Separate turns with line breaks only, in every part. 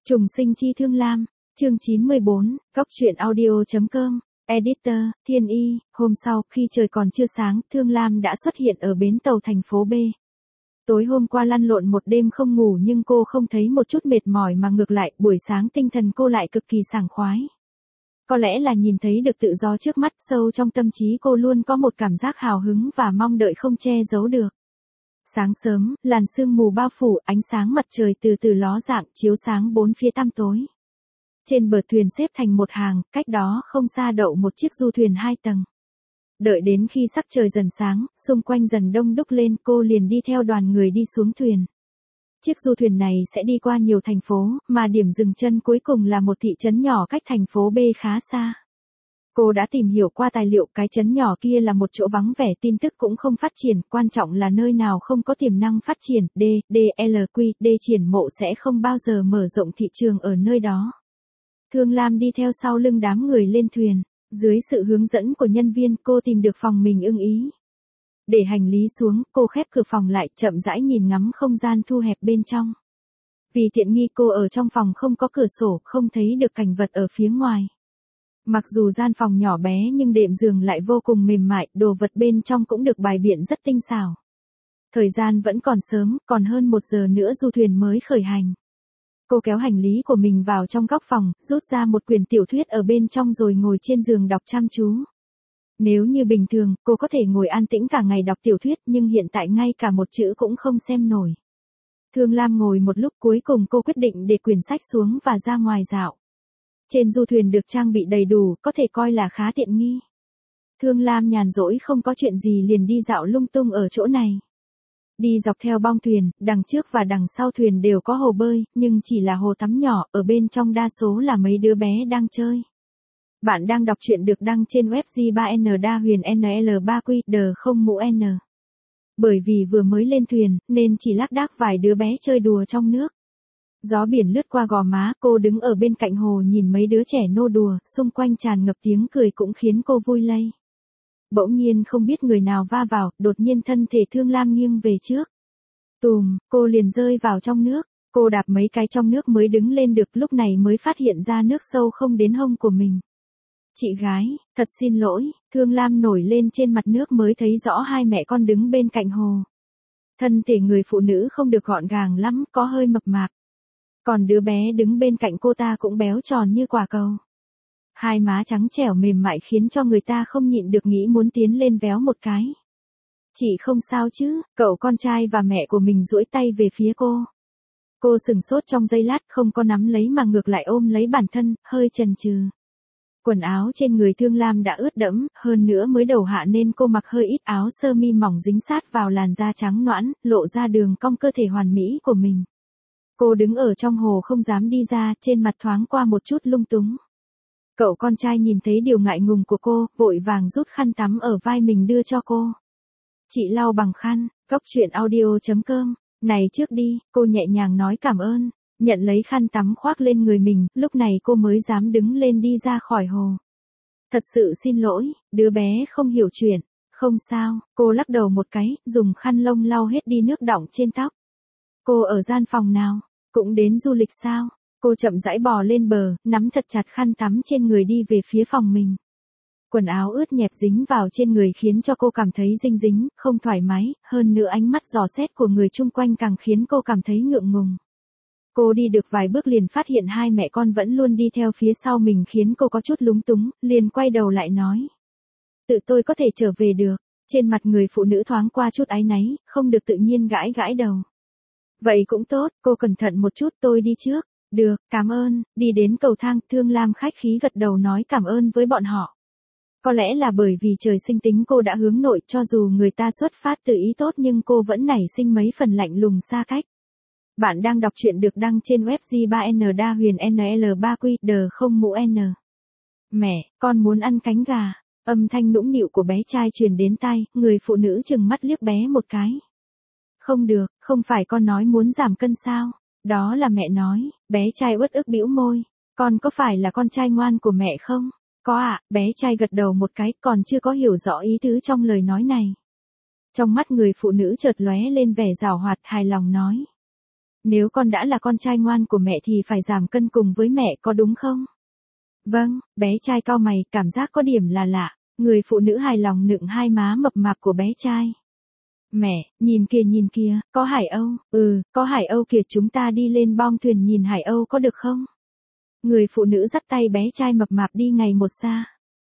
Trùng sinh chi Thương Lam, chương 94, góc truyện audio.com, editor, Thiên Y. Hôm sau, khi trời còn chưa sáng, Thương Lam đã xuất hiện ở bến tàu thành phố B. Tối hôm qua lăn lộn một đêm không ngủ nhưng cô không thấy một chút mệt mỏi mà ngược lại, buổi sáng tinh thần cô lại cực kỳ sảng khoái. Có lẽ là nhìn thấy được tự do trước mắt, sâu trong tâm trí cô luôn có một cảm giác hào hứng và mong đợi không che giấu được. Sáng sớm, làn sương mù bao phủ, ánh sáng mặt trời từ từ ló dạng, chiếu sáng bốn phía tăm tối. Trên bờ thuyền xếp thành một hàng, cách đó không xa đậu một chiếc du thuyền 2 tầng. Đợi đến khi sắc trời dần sáng, xung quanh dần đông đúc lên, cô liền đi theo đoàn người đi xuống thuyền. Chiếc du thuyền này sẽ đi qua nhiều thành phố, mà điểm dừng chân cuối cùng là một thị trấn nhỏ cách thành phố B khá xa. Cô đã tìm hiểu qua tài liệu, cái trấn nhỏ kia là một chỗ vắng vẻ, tin tức cũng không phát triển, quan trọng là nơi nào không có tiềm năng phát triển, D triển mộ sẽ không bao giờ mở rộng thị trường ở nơi đó. Thương Lam đi theo sau lưng đám người lên thuyền, dưới sự hướng dẫn của nhân viên cô tìm được phòng mình ưng ý. Để hành lý xuống, cô khép cửa phòng lại, chậm rãi nhìn ngắm không gian thu hẹp bên trong. Vì tiện nghi cô ở trong phòng không có cửa sổ, không thấy được cảnh vật ở phía ngoài. Mặc dù gian phòng nhỏ bé nhưng đệm giường lại vô cùng mềm mại, đồ vật bên trong cũng được bày biện rất tinh xảo. Thời gian vẫn còn sớm, còn hơn 1 giờ nữa du thuyền mới khởi hành. Cô kéo hành lý của mình vào trong góc phòng, rút ra một quyển tiểu thuyết ở bên trong rồi ngồi trên giường đọc chăm chú. Nếu như bình thường, cô có thể ngồi an tĩnh cả ngày đọc tiểu thuyết nhưng hiện tại ngay cả một chữ cũng không xem nổi. Thương Lam ngồi một lúc, cuối cùng cô quyết định để quyển sách xuống và ra ngoài dạo. Trên du thuyền được trang bị đầy đủ, có thể coi là khá tiện nghi. Thương Lam nhàn rỗi không có chuyện gì liền đi dạo lung tung ở chỗ này. Đi dọc theo bong thuyền, đằng trước và đằng sau thuyền đều có hồ bơi, nhưng chỉ là hồ tắm nhỏ, ở bên trong đa số là mấy đứa bé đang chơi. Bạn đang đọc truyện được đăng trên web G3N Đa Huyền NL3Q Đờ không mũ N. Bởi vì vừa mới lên thuyền, nên chỉ lác đác vài đứa bé chơi đùa trong nước. Gió biển lướt qua gò má, cô đứng ở bên cạnh hồ nhìn mấy đứa trẻ nô đùa, xung quanh tràn ngập tiếng cười cũng khiến cô vui lây. Bỗng nhiên không biết người nào va vào, đột nhiên thân thể Thương Lam nghiêng về trước. Tùm, cô liền rơi vào trong nước, cô đạp mấy cái trong nước mới đứng lên được, lúc này mới phát hiện ra nước sâu không đến hông của mình. Chị gái, thật xin lỗi, Thương Lam nổi lên trên mặt nước mới thấy rõ hai mẹ con đứng bên cạnh hồ. Thân thể người phụ nữ không được gọn gàng lắm, có hơi mập mạp. Còn đứa bé đứng bên cạnh cô ta cũng béo tròn như quả cầu. Hai má trắng trẻo mềm mại khiến cho người ta không nhịn được nghĩ muốn tiến lên véo một cái. Chị không sao chứ, cậu con trai và mẹ của mình duỗi tay về phía cô. Cô sừng sốt trong giây lát, không có nắm lấy mà ngược lại ôm lấy bản thân, hơi chần chừ. Quần áo trên người Thương Lam đã ướt đẫm, hơn nữa mới đầu hạ nên cô mặc hơi ít, áo sơ mi mỏng dính sát vào làn da trắng nõn, lộ ra đường cong cơ thể hoàn mỹ của mình. Cô đứng ở trong hồ không dám đi ra, trên mặt thoáng qua một chút lung túng. Cậu con trai nhìn thấy điều ngại ngùng của cô, vội vàng rút khăn tắm ở vai mình đưa cho cô. Chị lau bằng khăn, góc truyện audio.com, này trước đi, cô nhẹ nhàng nói cảm ơn, nhận lấy khăn tắm khoác lên người mình, lúc này cô mới dám đứng lên đi ra khỏi hồ. Thật sự xin lỗi, đứa bé không hiểu chuyện, không sao, cô lắc đầu một cái, dùng khăn lông lau hết đi nước đọng trên tóc. Cô ở gian phòng nào? Cũng đến du lịch sao? Cô chậm rãi bò lên bờ, nắm thật chặt khăn tắm trên người đi về phía phòng mình. Quần áo ướt nhẹp dính vào trên người khiến cho cô cảm thấy dinh dính, không thoải mái, hơn nữa ánh mắt dò xét của người chung quanh càng khiến cô cảm thấy ngượng ngùng. Cô đi được vài bước liền phát hiện hai mẹ con vẫn luôn đi theo phía sau mình khiến cô có chút lúng túng, liền quay đầu lại nói. Tự tôi có thể trở về được, trên mặt người phụ nữ thoáng qua chút áy náy, không được tự nhiên gãi gãi đầu. Vậy cũng tốt, cô cẩn thận một chút, tôi đi trước. Được, cảm ơn, đi đến cầu thang, Thương Lam khách khí gật đầu nói cảm ơn với bọn họ. Có lẽ là bởi vì trời sinh tính cô đã hướng nội, cho dù người ta xuất phát từ ý tốt nhưng cô vẫn nảy sinh mấy phần lạnh lùng xa cách. Bạn đang đọc truyện được đăng trên web G3N Đa Huyền NL3Q Đờ không mũ N. Mẹ, con muốn ăn cánh gà. Âm thanh nũng nịu của bé trai truyền đến tai, người phụ nữ chừng mắt liếc bé một cái. Không được, không phải con nói muốn giảm cân sao? Đó là mẹ nói, bé trai uất ức bĩu môi. Con có phải là con trai ngoan của mẹ không? Có ạ, bé trai gật đầu một cái, còn chưa có hiểu rõ ý tứ trong lời nói này. Trong mắt người phụ nữ chợt lóe lên vẻ giảo hoạt, hài lòng nói. Nếu con đã là con trai ngoan của mẹ thì phải giảm cân cùng với mẹ có đúng không? Vâng, bé trai cau mày, cảm giác có điểm là lạ. Người phụ nữ hài lòng nựng hai má mập mạp của bé trai. Mẹ, nhìn kìa, có hải âu, có hải âu kìa, chúng ta đi lên bong thuyền nhìn hải âu có được không? Người phụ nữ dắt tay bé trai mập mạp đi ngày một xa.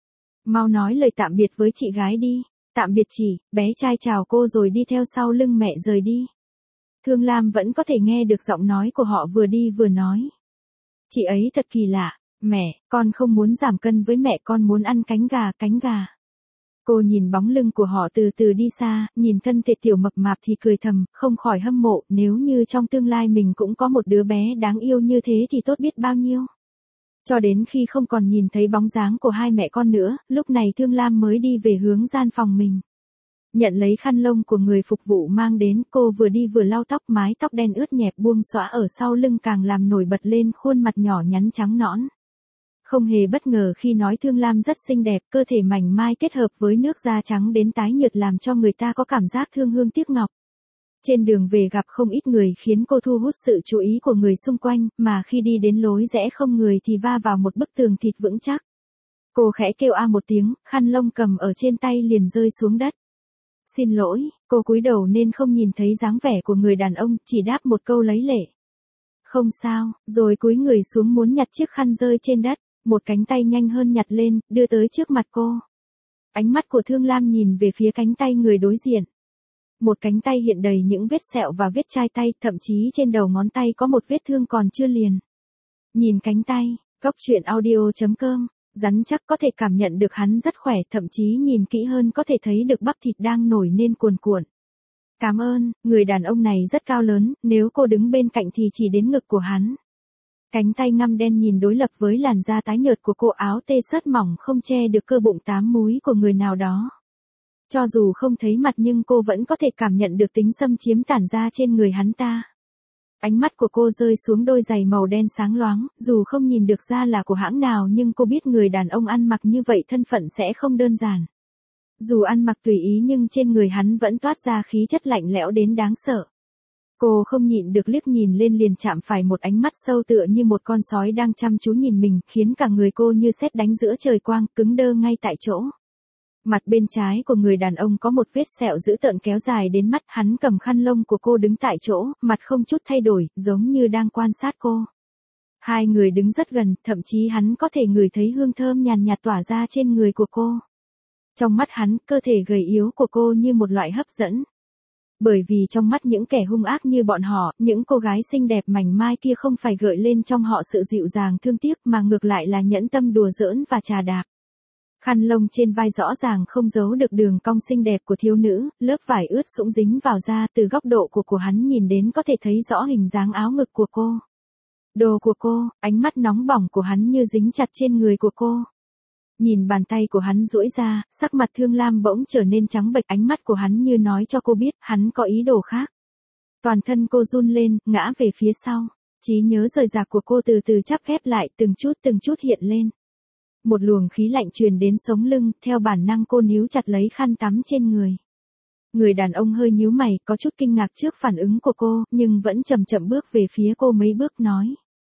Mau nói lời tạm biệt với chị gái đi. Tạm biệt chị, bé trai chào cô rồi đi theo sau lưng mẹ rời đi. Thương Lam vẫn có thể nghe được giọng nói của họ vừa đi vừa nói. Chị ấy thật kỳ lạ, mẹ, con không muốn giảm cân với mẹ, con muốn ăn cánh gà. Cô nhìn bóng lưng của họ từ từ đi xa, nhìn thân thể tiểu mập mạp thì cười thầm, không khỏi hâm mộ, nếu như trong tương lai mình cũng có một đứa bé đáng yêu như thế thì tốt biết bao nhiêu. Cho đến khi không còn nhìn thấy bóng dáng của hai mẹ con nữa, lúc này Thương Lam mới đi về hướng gian phòng mình. Nhận lấy khăn lông của người phục vụ mang đến, cô vừa đi vừa lau tóc, mái tóc đen ướt nhẹp buông xõa ở sau lưng càng làm nổi bật lên khuôn mặt nhỏ nhắn trắng nõn. Không hề bất ngờ khi nói Thương Lam rất xinh đẹp, cơ thể mảnh mai kết hợp với nước da trắng đến tái nhợt làm cho người ta có cảm giác thương hương tiếc ngọc. Trên đường về gặp không ít người khiến cô thu hút sự chú ý của người xung quanh, mà khi đi đến lối rẽ không người thì va vào một bức tường thịt vững chắc. Cô khẽ kêu a một tiếng, khăn lông cầm ở trên tay liền rơi xuống đất. Xin lỗi, cô cúi đầu nên không nhìn thấy dáng vẻ của người đàn ông, chỉ đáp một câu lấy lệ. Không sao, rồi cúi người xuống muốn nhặt chiếc khăn rơi trên đất, một cánh tay nhanh hơn nhặt lên, đưa tới trước mặt cô. Ánh mắt của Thương Lam nhìn về phía cánh tay người đối diện. Một cánh tay hiện đầy những vết sẹo và vết chai tay, thậm chí trên đầu ngón tay có một vết thương còn chưa liền. Nhìn cánh tay, coctruyện.audio.com, rắn chắc có thể cảm nhận được hắn rất khỏe, thậm chí nhìn kỹ hơn có thể thấy được bắp thịt đang nổi lên cuồn cuộn. Cảm ơn, người đàn ông này rất cao lớn, nếu cô đứng bên cạnh thì chỉ đến ngực của hắn. Cánh tay ngăm đen nhìn đối lập với làn da tái nhợt của cô, áo tê xớt mỏng không che được cơ bụng 8 múi của người nào đó. Cho dù không thấy mặt nhưng cô vẫn có thể cảm nhận được tính xâm chiếm tản ra trên người hắn ta. Ánh mắt của cô rơi xuống đôi giày màu đen sáng loáng, dù không nhìn được ra là của hãng nào nhưng cô biết người đàn ông ăn mặc như vậy thân phận sẽ không đơn giản. Dù ăn mặc tùy ý nhưng trên người hắn vẫn toát ra khí chất lạnh lẽo đến đáng sợ. Cô không nhịn được liếc nhìn lên liền chạm phải một ánh mắt sâu tựa như một con sói đang chăm chú nhìn mình, khiến cả người cô như sét đánh giữa trời quang, cứng đơ ngay tại chỗ. Mặt bên trái của người đàn ông có một vết sẹo dữ tợn kéo dài đến mắt, hắn cầm khăn lông của cô đứng tại chỗ, mặt không chút thay đổi, giống như đang quan sát cô. Hai người đứng rất gần, thậm chí hắn có thể ngửi thấy hương thơm nhàn nhạt tỏa ra trên người của cô. Trong mắt hắn, cơ thể gầy yếu của cô như một loại hấp dẫn. Bởi vì trong mắt những kẻ hung ác như bọn họ, những cô gái xinh đẹp mảnh mai kia không phải gợi lên trong họ sự dịu dàng thương tiếc mà ngược lại là nhẫn tâm đùa giỡn và trà đạp. Khăn lông trên vai rõ ràng không giấu được đường cong xinh đẹp của thiếu nữ, lớp vải ướt sũng dính vào da, từ góc độ của hắn nhìn đến có thể thấy rõ hình dáng áo ngực của cô. Đồ của cô, ánh mắt nóng bỏng của hắn như dính chặt trên người của cô. Nhìn bàn tay của hắn duỗi ra, sắc mặt Thương Lam bỗng trở nên trắng bệch, ánh mắt của hắn như nói cho cô biết hắn có ý đồ khác. Toàn thân cô run lên, ngã về phía sau. Trí nhớ rời rạc của cô từ từ chắp ghép lại, từng chút hiện lên. Một luồng khí lạnh truyền đến sống lưng, theo bản năng cô níu chặt lấy khăn tắm trên người. Người đàn ông hơi nhíu mày, có chút kinh ngạc trước phản ứng của cô, nhưng vẫn chậm chậm bước về phía cô mấy bước nói.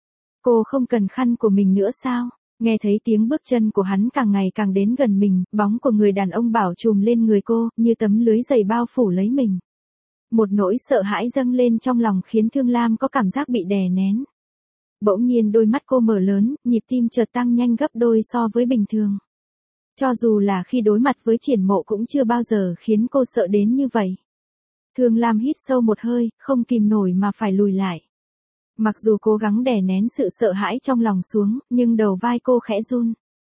Cô không cần khăn của mình nữa sao? Nghe thấy tiếng bước chân của hắn càng ngày càng đến gần mình, bóng của người đàn ông bảo trùm lên người cô, như tấm lưới dày bao phủ lấy mình. Một nỗi sợ hãi dâng lên trong lòng khiến Thương Lam có cảm giác bị đè nén. Bỗng nhiên đôi mắt cô mở lớn, nhịp tim chợt tăng nhanh gấp đôi so với bình thường. Cho dù là khi đối mặt với Triển Mộ cũng chưa bao giờ khiến cô sợ đến như vậy. Thương Lam hít sâu một hơi, không kìm nổi mà phải lùi lại. Mặc dù cố gắng đè nén sự sợ hãi trong lòng xuống, nhưng đầu vai cô khẽ run.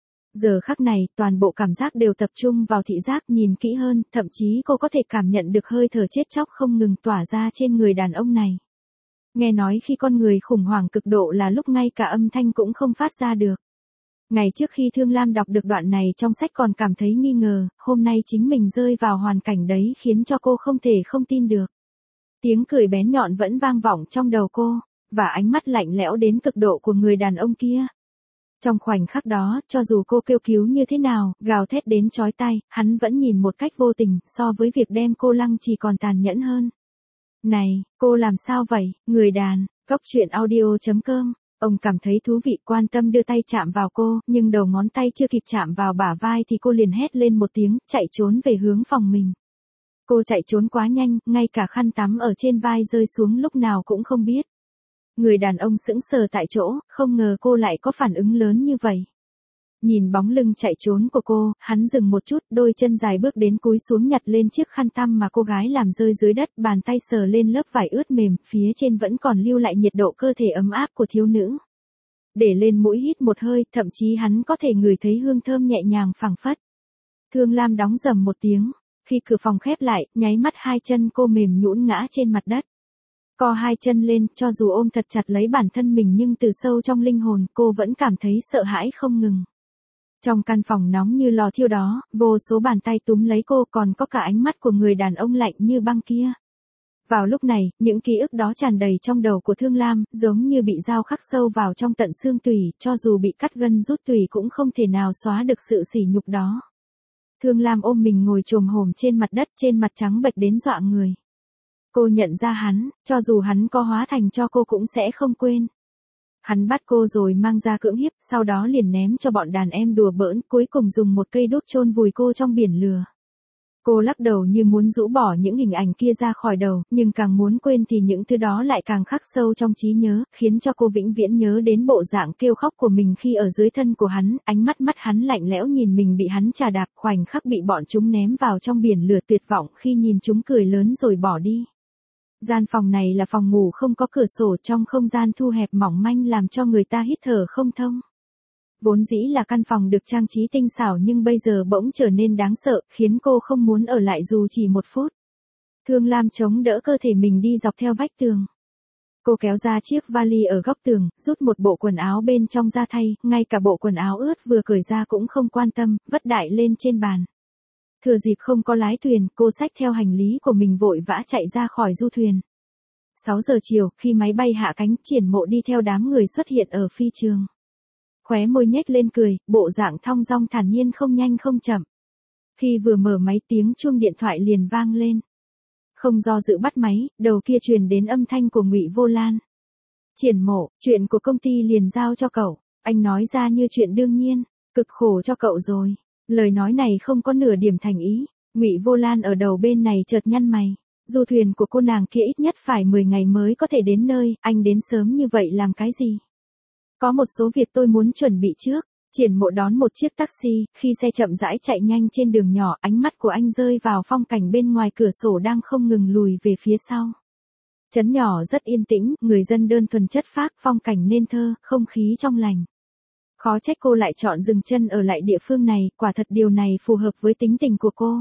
Giờ khắc này, toàn bộ cảm giác đều tập trung vào thị giác, nhìn kỹ hơn, thậm chí cô có thể cảm nhận được hơi thở chết chóc không ngừng tỏa ra trên người đàn ông này. Nghe nói khi con người khủng hoảng cực độ là lúc ngay cả âm thanh cũng không phát ra được. Ngày trước khi Thương Lam đọc được đoạn này trong sách còn cảm thấy nghi ngờ, hôm nay chính mình rơi vào hoàn cảnh đấy khiến cho cô không thể không tin được. Tiếng cười bén nhọn vẫn vang vọng trong đầu cô, và ánh mắt lạnh lẽo đến cực độ của người đàn ông kia. Trong khoảnh khắc đó, cho dù cô kêu cứu như thế nào, gào thét đến chói tai, hắn vẫn nhìn một cách vô tình, so với việc đem cô lăng chỉ còn tàn nhẫn hơn. Này, cô làm sao vậy, người đàn, Cóc truyện audio.com. Ông cảm thấy thú vị quan tâm đưa tay chạm vào cô, nhưng đầu ngón tay chưa kịp chạm vào bả vai thì cô liền hét lên một tiếng, chạy trốn về hướng phòng mình. Cô chạy trốn quá nhanh, ngay cả khăn tắm ở trên vai rơi xuống lúc nào cũng không biết. Người đàn ông sững sờ tại chỗ, không ngờ cô lại có phản ứng lớn như vậy. Nhìn bóng lưng chạy trốn của cô, hắn dừng một chút, đôi chân dài bước đến cúi xuống nhặt lên chiếc khăn tăm mà cô gái làm rơi dưới đất, bàn tay sờ lên lớp vải ướt mềm, phía trên vẫn còn lưu lại nhiệt độ cơ thể ấm áp của thiếu nữ. Để lên mũi hít một hơi, thậm chí hắn có thể ngửi thấy hương thơm nhẹ nhàng phảng phất. Thương Lam đóng rầm một tiếng, khi cửa phòng khép lại, nháy mắt hai chân cô mềm nhũn ngã trên mặt đất. Co hai chân lên, cho dù ôm thật chặt lấy bản thân mình nhưng từ sâu trong linh hồn cô vẫn cảm thấy sợ hãi không ngừng. Trong căn phòng nóng như lò thiêu đó, vô số bàn tay túm lấy cô, còn có cả ánh mắt của người đàn ông lạnh như băng kia. Vào lúc này, những ký ức đó tràn đầy trong đầu của Thương Lam, giống như bị dao khắc sâu vào trong tận xương tủy, cho dù bị cắt gân rút tủy cũng không thể nào xóa được sự sỉ nhục đó. Thương Lam ôm mình ngồi chồm hổm trên mặt đất, trên mặt trắng bệch đến dọa người. Cô nhận ra hắn, cho dù hắn có hóa thành cho cô cũng sẽ không quên. Hắn bắt cô rồi mang ra cưỡng hiếp, sau đó liền ném cho bọn đàn em đùa bỡn, cuối cùng dùng một cây đốt chôn vùi cô trong biển lửa. Cô lắc đầu như muốn rũ bỏ những hình ảnh kia ra khỏi đầu, nhưng càng muốn quên thì những thứ đó lại càng khắc sâu trong trí nhớ, khiến cho cô vĩnh viễn nhớ đến bộ dạng kêu khóc của mình khi ở dưới thân của hắn, ánh mắt hắn lạnh lẽo nhìn mình bị hắn chà đạp, khoảnh khắc bị bọn chúng ném vào trong biển lửa, tuyệt vọng khi nhìn chúng cười lớn rồi bỏ đi. Gian phòng này là phòng ngủ không có cửa sổ, trong không gian thu hẹp mỏng manh làm cho người ta hít thở không thông. Vốn dĩ là căn phòng được trang trí tinh xảo nhưng bây giờ bỗng trở nên đáng sợ, khiến cô không muốn ở lại dù chỉ một phút. Thương Lam chống đỡ cơ thể mình đi dọc theo vách tường. Cô kéo ra chiếc vali ở góc tường, rút một bộ quần áo bên trong ra thay, ngay cả bộ quần áo ướt vừa cởi ra cũng không quan tâm, vất đại lên trên bàn. Thừa dịp không có lái thuyền, cô xách theo hành lý của mình vội vã chạy ra khỏi du thuyền. 6 giờ chiều, khi máy bay hạ cánh, Triển Mộ đi theo đám người xuất hiện ở phi trường. Khóe môi nhếch lên cười, bộ dạng thong dong thản nhiên không nhanh không chậm. Khi vừa mở máy tiếng chuông điện thoại liền vang lên. Không do dự bắt máy, đầu kia truyền đến âm thanh của Ngụy Vô Lan. Triển Mộ, chuyện của công ty liền giao cho cậu, anh nói ra như chuyện đương nhiên, cực khổ cho cậu rồi. Lời nói này không có nửa điểm thành ý. Ngụy Vô Lan ở đầu bên này chợt nhăn mày. Du thuyền của cô nàng kia ít nhất phải 10 ngày mới có thể đến nơi, anh đến sớm như vậy làm cái gì? Có một số việc tôi muốn chuẩn bị trước. Triển Mộ đón một chiếc taxi, khi xe chậm rãi chạy nhanh trên đường nhỏ, ánh mắt của anh rơi vào phong cảnh bên ngoài cửa sổ đang không ngừng lùi về phía sau. Trấn nhỏ rất yên tĩnh, người dân đơn thuần chất phác, phong cảnh nên thơ, không khí trong lành. Khó trách cô lại chọn dừng chân ở lại địa phương này, quả thật điều này phù hợp với tính tình của cô.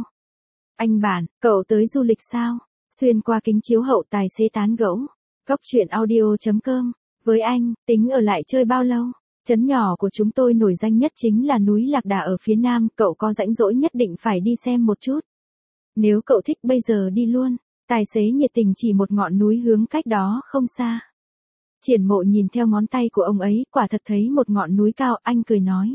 Anh Bản, cậu tới du lịch sao? Xuyên qua kính chiếu hậu tài xế tán gẫu. Cóc truyện audio.com. Với anh, tính ở lại chơi bao lâu? Trấn nhỏ của chúng tôi nổi danh nhất chính là núi Lạc Đà ở phía nam, cậu có rãnh rỗi nhất định phải đi xem một chút. Nếu cậu thích bây giờ đi luôn. Tài xế nhiệt tình chỉ một ngọn núi hướng cách đó không xa. Triển Mộ nhìn theo ngón tay của ông ấy, quả thật thấy một ngọn núi cao, anh cười nói.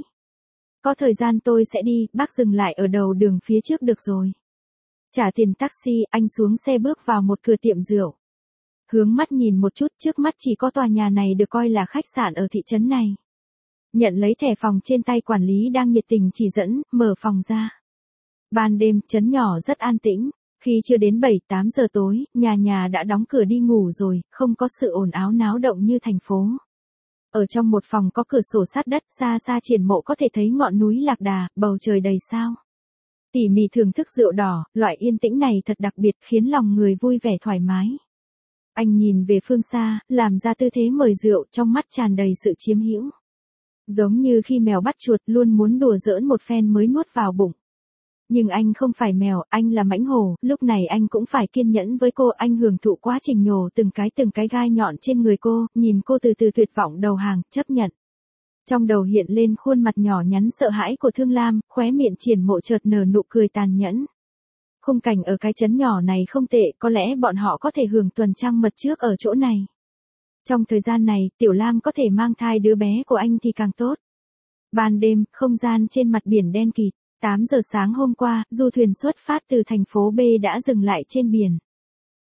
Có thời gian tôi sẽ đi, bác dừng lại ở đầu đường phía trước được rồi. Trả tiền taxi, anh xuống xe bước vào một cửa tiệm rượu. Hướng mắt nhìn một chút, trước mắt chỉ có tòa nhà này được coi là khách sạn ở thị trấn này. Nhận lấy thẻ phòng trên tay, quản lý đang nhiệt tình chỉ dẫn, mở phòng ra. Ban đêm, trấn nhỏ rất an tĩnh. Khi chưa đến 7-8 giờ tối, nhà nhà đã đóng cửa đi ngủ rồi, không có sự ồn ào náo động như thành phố. Ở trong một phòng có cửa sổ sát đất, xa xa Triển Mộ có thể thấy ngọn núi Lạc Đà, bầu trời đầy sao. Tỉ mỉ thưởng thức rượu đỏ, loại yên tĩnh này thật đặc biệt, khiến lòng người vui vẻ thoải mái. Anh nhìn về phương xa, làm ra tư thế mời rượu, trong mắt tràn đầy sự chiếm hữu. Giống như khi mèo bắt chuột, luôn muốn đùa giỡn một phen mới nuốt vào bụng. Nhưng anh không phải mèo, anh là mãnh hổ, lúc này anh cũng phải kiên nhẫn với cô, anh hưởng thụ quá trình nhổ từng cái gai nhọn trên người cô, nhìn cô từ từ tuyệt vọng đầu hàng, chấp nhận. Trong đầu hiện lên khuôn mặt nhỏ nhắn sợ hãi của Thương Lam, khóe miệng Triển Mộ chợt nở nụ cười tàn nhẫn. Khung cảnh ở cái trấn nhỏ này không tệ, có lẽ bọn họ có thể hưởng tuần trăng mật trước ở chỗ này. Trong thời gian này, Tiểu Lam có thể mang thai đứa bé của anh thì càng tốt. Ban đêm, không gian trên mặt biển đen kịt. 8 giờ sáng hôm qua, du thuyền xuất phát từ thành phố B đã dừng lại trên biển.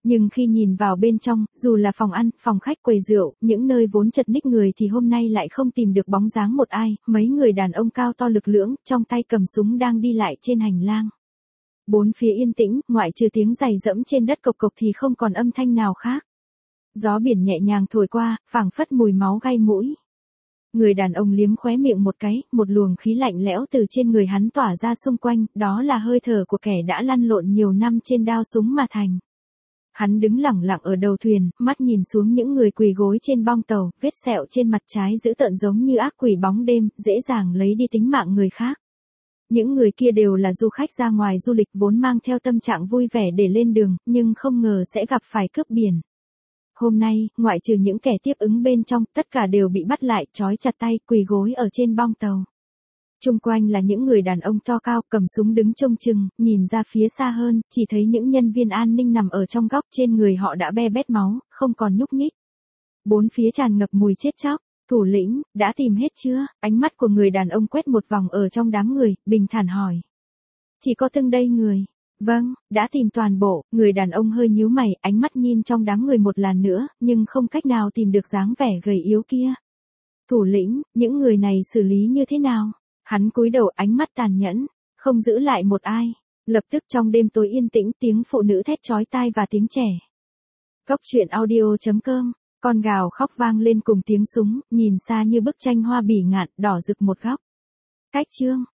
Nhưng khi nhìn vào bên trong, dù là phòng ăn, phòng khách, quầy rượu, những nơi vốn chật ních người thì hôm nay lại không tìm được bóng dáng một ai, mấy người đàn ông cao to lực lưỡng, trong tay cầm súng đang đi lại trên hành lang. Bốn phía yên tĩnh, ngoại trừ tiếng giày giẫm trên đất cộc cộc thì không còn âm thanh nào khác. Gió biển nhẹ nhàng thổi qua, phảng phất mùi máu gai mũi. Người đàn ông liếm khóe miệng một cái, một luồng khí lạnh lẽo từ trên người hắn tỏa ra xung quanh, đó là hơi thở của kẻ đã lăn lộn nhiều năm trên đao súng mà thành. Hắn đứng lẳng lặng ở đầu thuyền, mắt nhìn xuống những người quỳ gối trên bong tàu, vết sẹo trên mặt trái dữ tợn giống như ác quỷ bóng đêm, dễ dàng lấy đi tính mạng người khác. Những người kia đều là du khách ra ngoài du lịch vốn mang theo tâm trạng vui vẻ để lên đường, nhưng không ngờ sẽ gặp phải cướp biển. Hôm nay, ngoại trừ những kẻ tiếp ứng bên trong, tất cả đều bị bắt lại, trói chặt tay, quỳ gối ở trên bong tàu. Chung quanh là những người đàn ông to cao, cầm súng đứng trông chừng, nhìn ra phía xa hơn, chỉ thấy những nhân viên an ninh nằm ở trong góc, trên người họ đã be bét máu, không còn nhúc nhích. Bốn phía tràn ngập mùi chết chóc. Thủ lĩnh, đã tìm hết chưa? Ánh mắt của người đàn ông quét một vòng ở trong đám người, bình thản hỏi. Chỉ có từng đây người. Vâng, đã tìm toàn bộ, người đàn ông hơi nhíu mày, ánh mắt nhìn trong đám người một lần nữa, nhưng không cách nào tìm được dáng vẻ gầy yếu kia. Thủ lĩnh, những người này xử lý như thế nào? Hắn cúi đầu, ánh mắt tàn nhẫn, không giữ lại một ai. Lập tức trong đêm tối yên tĩnh, tiếng phụ nữ thét chói tai và tiếng trẻ. Cốc truyện audio.com. Con gào khóc vang lên cùng tiếng súng, nhìn xa như bức tranh hoa bỉ ngạn, đỏ rực một góc. Cách chương.